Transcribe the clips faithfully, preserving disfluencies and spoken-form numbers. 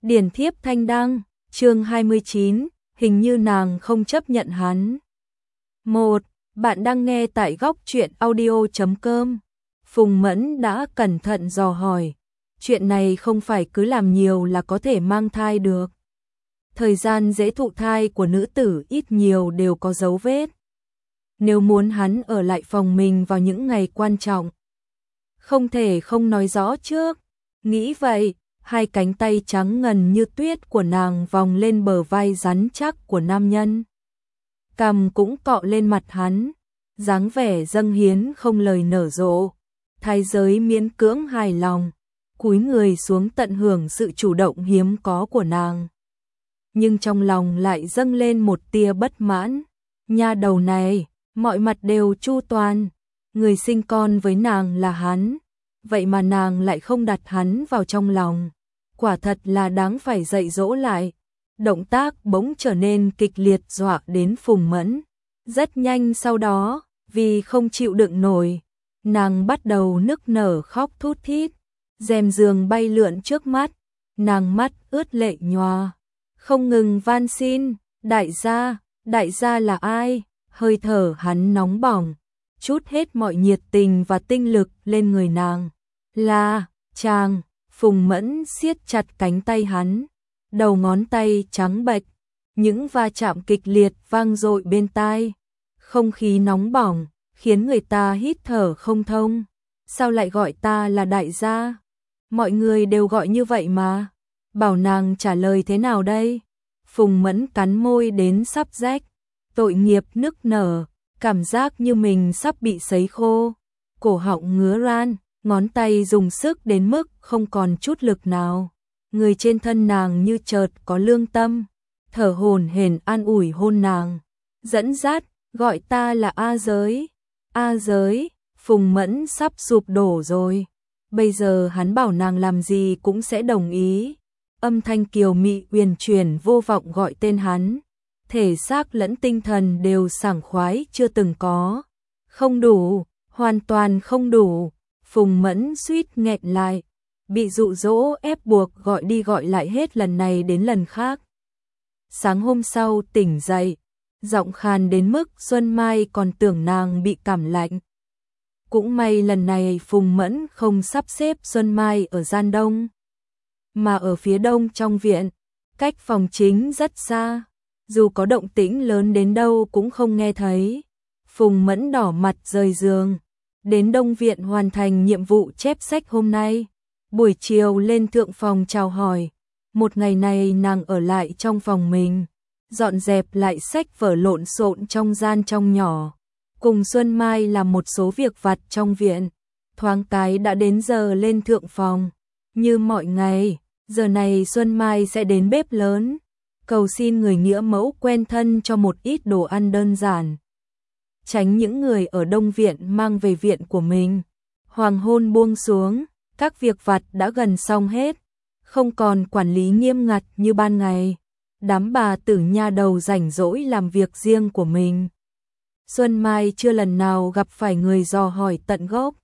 Điển thiếp thanh đăng, chương hai mươi chín, hình như nàng không chấp nhận hắn. một. Bạn đang nghe tại góc truyện audio chấm com. Phùng Mẫn đã cẩn thận dò hỏi. Chuyện này không phải cứ làm nhiều là có thể mang thai được. Thời gian dễ thụ thai của nữ tử ít nhiều đều có dấu vết. Nếu muốn hắn ở lại phòng mình vào những ngày quan trọng, không thể không nói rõ trước. Nghĩ vậy, hai cánh tay trắng ngần như tuyết của nàng vòng lên bờ vai rắn chắc của nam nhân. Cằm cũng cọ lên mặt hắn, dáng vẻ dâng hiến không lời nở rộ. Thái giới miễn cưỡng hài lòng, cúi người xuống tận hưởng sự chủ động hiếm có của nàng. Nhưng trong lòng lại dâng lên một tia bất mãn. Nha đầu này, mọi mặt đều chu toàn, người sinh con với nàng là hắn, vậy mà nàng lại không đặt hắn vào trong lòng. Quả thật là đáng phải dạy dỗ lại. Động tác bỗng trở nên kịch liệt dọa đến Phùng Mẫn. Rất nhanh sau đó, vì không chịu đựng nổi, nàng bắt đầu nức nở khóc thút thít. Rèm giường bay lượn trước mắt, nàng mắt ướt lệ nhòa, không ngừng van xin, đại gia, đại gia là ai? Hơi thở hắn nóng bỏng, trút hết mọi nhiệt tình và tinh lực lên người nàng. Là, chàng. Phùng Mẫn siết chặt cánh tay hắn, đầu ngón tay trắng bệch, những va chạm kịch liệt vang dội bên tai. Không khí nóng bỏng, khiến người ta hít thở không thông. Sao lại gọi ta là đại gia? Mọi người đều gọi như vậy mà. Bảo nàng trả lời thế nào đây? Phùng Mẫn cắn môi đến sắp rách, tội nghiệp nức nở, cảm giác như mình sắp bị sấy khô. Cổ họng ngứa ran, ngón tay dùng sức đến mức không còn chút lực nào. Người trên thân nàng như chợt có lương tâm, thở hổn hển an ủi hôn nàng, dẫn dắt, gọi ta là A Giới. A Giới, Phùng Mẫn sắp sụp đổ rồi. Bây giờ hắn bảo nàng làm gì cũng sẽ đồng ý. Âm thanh kiều mị uyển chuyển vô vọng gọi tên hắn, thể xác lẫn tinh thần đều sảng khoái chưa từng có. Không đủ, hoàn toàn không đủ. Phùng Mẫn suýt nghẹn lại, bị dụ dỗ ép buộc gọi đi gọi lại hết lần này đến lần khác. Sáng hôm sau tỉnh dậy, giọng khàn đến mức Xuân Mai còn tưởng nàng bị cảm lạnh. Cũng may lần này Phùng Mẫn không sắp xếp Xuân Mai ở gian đông, mà ở phía đông trong viện, cách phòng chính rất xa, dù có động tĩnh lớn đến đâu cũng không nghe thấy. Phùng Mẫn đỏ mặt rời giường, đến đông viện hoàn thành nhiệm vụ chép sách hôm nay. Buổi chiều lên thượng phòng chào hỏi. Một ngày này nàng ở lại trong phòng mình, dọn dẹp lại sách vở lộn xộn trong gian trong nhỏ, cùng Xuân Mai làm một số việc vặt trong viện. Thoáng cái đã đến giờ lên thượng phòng. Như mọi ngày, giờ này Xuân Mai sẽ đến bếp lớn, cầu xin người nghĩa mẫu quen thân cho một ít đồ ăn đơn giản, tránh những người ở đông viện mang về viện của mình. Hoàng hôn buông xuống, các việc vặt đã gần xong hết, không còn quản lý nghiêm ngặt như ban ngày. Đám bà tử nha đầu rảnh rỗi làm việc riêng của mình. Xuân Mai chưa lần nào gặp phải người dò hỏi tận gốc.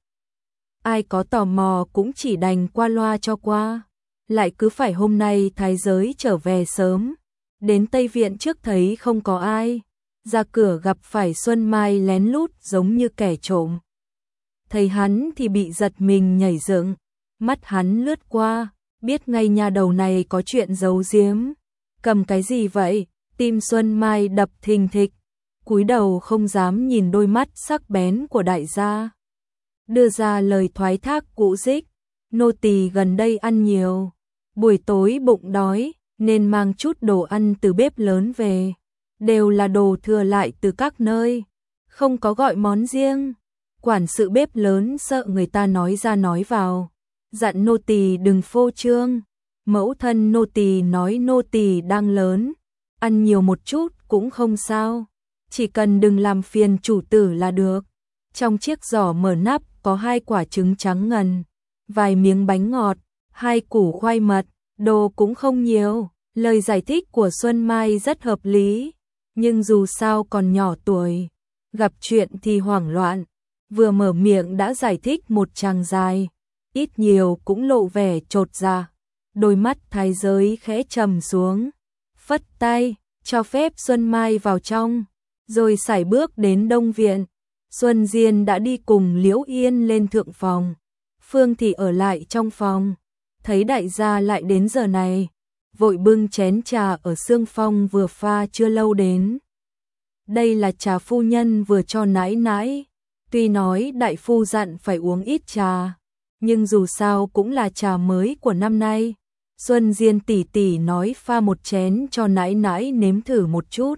Ai có tò mò cũng chỉ đành qua loa cho qua. Lại cứ phải hôm nay thái giới trở về sớm, đến Tây Viện trước thấy không có ai, ra cửa gặp phải Xuân Mai lén lút giống như kẻ trộm. Thấy hắn thì bị giật mình nhảy dựng, mắt hắn lướt qua, biết ngay nhà đầu này có chuyện giấu giếm. Cầm cái gì vậy? Tim Xuân Mai đập thình thịch, cúi đầu không dám nhìn đôi mắt sắc bén của đại gia. Đưa ra lời thoái thác cũ dích, nô tỳ gần đây ăn nhiều, buổi tối bụng đói nên mang chút đồ ăn từ bếp lớn về, đều là đồ thừa lại từ các nơi, không có gọi món riêng. Quản sự bếp lớn sợ người ta nói ra nói vào, dặn nô tỳ đừng phô trương. Mẫu thân nô tỳ nói nô tỳ đang lớn, ăn nhiều một chút cũng không sao, chỉ cần đừng làm phiền chủ tử là được. Trong chiếc giỏ mở nắp có hai quả trứng trắng ngần, vài miếng bánh ngọt, hai củ khoai mật, đồ cũng không nhiều. Lời giải thích của Xuân Mai rất hợp lý, nhưng dù sao còn nhỏ tuổi, gặp chuyện thì hoảng loạn, vừa mở miệng đã giải thích một tràng dài, ít nhiều cũng lộ vẻ chột dạ. đôi mắt thái giới khẽ trầm xuống, phất tay, cho phép Xuân Mai vào trong, rồi sải bước đến Đông Viện. Xuân Diên đã đi cùng Liễu Yên lên thượng phòng, Phương thì ở lại trong phòng, thấy đại gia lại đến giờ này, vội bưng chén trà ở xương phong vừa pha chưa lâu đến. Đây là trà phu nhân vừa cho nãi nãi, tuy nói đại phu dặn phải uống ít trà, nhưng dù sao cũng là trà mới của năm nay. Xuân Diên tỷ tỷ nói pha một chén cho nãi nãi nếm thử một chút.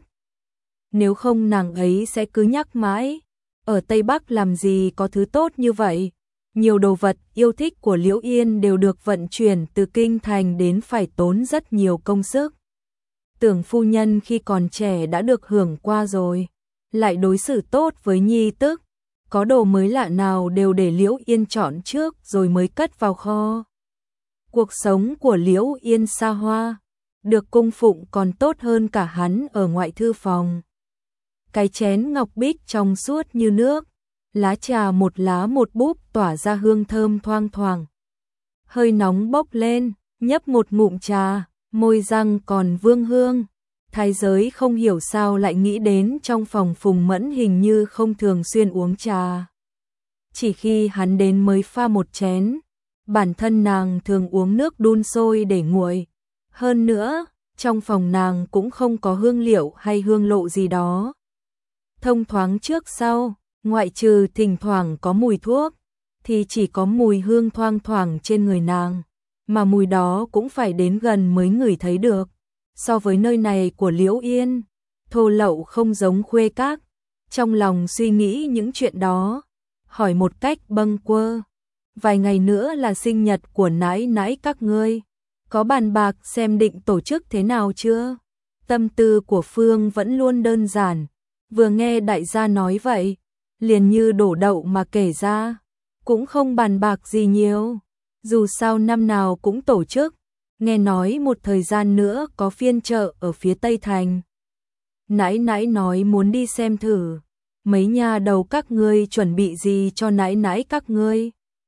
Nếu không nàng ấy sẽ cứ nhắc mãi, ở Tây Bắc làm gì có thứ tốt như vậy. Nhiều đồ vật yêu thích của Liễu Yên đều được vận chuyển từ kinh thành đến phải tốn rất nhiều công sức. Tưởng phu nhân khi còn trẻ đã được hưởng qua rồi, lại đối xử tốt với nhi tức, có đồ mới lạ nào đều để Liễu Yên chọn trước rồi mới cất vào kho. Cuộc sống của Liễu Yên xa hoa, được cung phụng còn tốt hơn cả hắn ở ngoại thư phòng. Cái chén ngọc bích trong suốt như nước, lá trà một lá một búp tỏa ra hương thơm thoang thoảng. Hơi nóng bốc lên, nhấp một ngụm trà, môi răng còn vương hương. Thái giới không hiểu sao lại nghĩ đến trong phòng Phùng Mẫn hình như không thường xuyên uống trà. Chỉ khi hắn đến mới pha một chén, bản thân nàng thường uống nước đun sôi để nguội. Hơn nữa, trong phòng nàng cũng không có hương liệu hay hương lộ gì đó. Thông thoáng trước sau, ngoại trừ thỉnh thoảng có mùi thuốc, thì chỉ có mùi hương thoang thoảng trên người nàng, mà mùi đó cũng phải đến gần mới ngửi thấy được. So với nơi này của Liễu Yên, thô lậu không giống khuê các. Trong lòng suy nghĩ những chuyện đó, hỏi một cách bâng quơ, vài ngày nữa là sinh nhật của nãi nãi các ngươi, có bàn bạc xem định tổ chức thế nào chưa? Tâm tư của Phương vẫn luôn đơn giản, vừa nghe đại gia nói vậy, liền như đổ đậu mà kể ra, cũng không bàn bạc gì nhiều, dù sao năm nào cũng tổ chức, nghe nói một thời gian nữa có phiên chợ ở phía Tây Thành. Nãi nãi nói muốn đi xem thử, mấy nhà đầu các ngươi chuẩn bị gì cho nãi nãi các ngươi?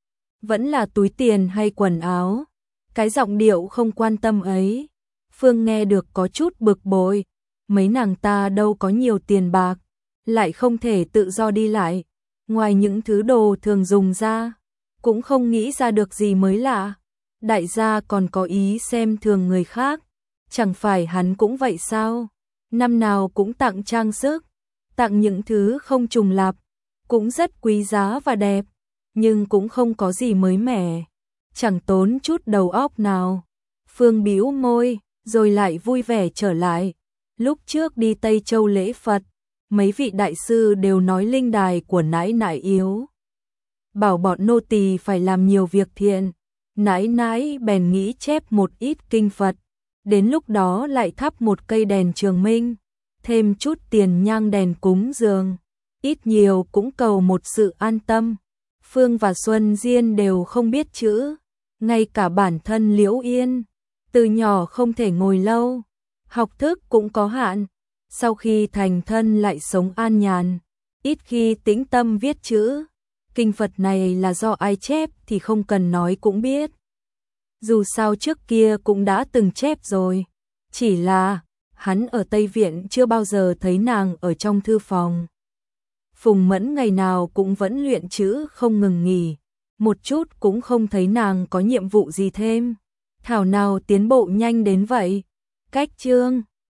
Vẫn là túi tiền hay quần áo? Cái giọng điệu không quan tâm ấy, Phương nghe được có chút bực bội, mấy nàng ta đâu có nhiều tiền bạc, lại không thể tự do đi lại, ngoài những thứ đồ thường dùng ra, cũng không nghĩ ra được gì mới lạ. Đại gia còn có ý xem thường người khác, chẳng phải hắn cũng vậy sao? Năm nào cũng tặng trang sức, tặng những thứ không trùng lặp, cũng rất quý giá và đẹp, nhưng cũng không có gì mới mẻ, chẳng tốn chút đầu óc nào. Phương bĩu môi, rồi lại vui vẻ trở lại. Lúc trước đi Tây Châu lễ Phật, mấy vị đại sư đều nói linh đài của nãi nãi yếu, bảo bọn nô tỳ phải làm nhiều việc thiện. Nãi nãi bèn nghĩ chép một ít kinh Phật, đến lúc đó lại thắp một cây đèn trường minh, thêm chút tiền nhang đèn cúng dường, ít nhiều cũng cầu một sự an tâm. Phương và Xuân Diên đều không biết chữ, ngay cả bản thân Liễu Yên, từ nhỏ không thể ngồi lâu, học thức cũng có hạn, sau khi thành thân lại sống an nhàn, ít khi tĩnh tâm viết chữ. Kinh Phật này là do ai chép thì không cần nói cũng biết. Dù sao trước kia cũng đã từng chép rồi, chỉ là hắn ở Tây Viện chưa bao giờ thấy nàng ở trong thư phòng. Phùng Mẫn ngày nào cũng vẫn luyện chữ không ngừng nghỉ, một chút cũng không thấy nàng có nhiệm vụ gì thêm. Thảo nào tiến bộ nhanh đến vậy. Cách chương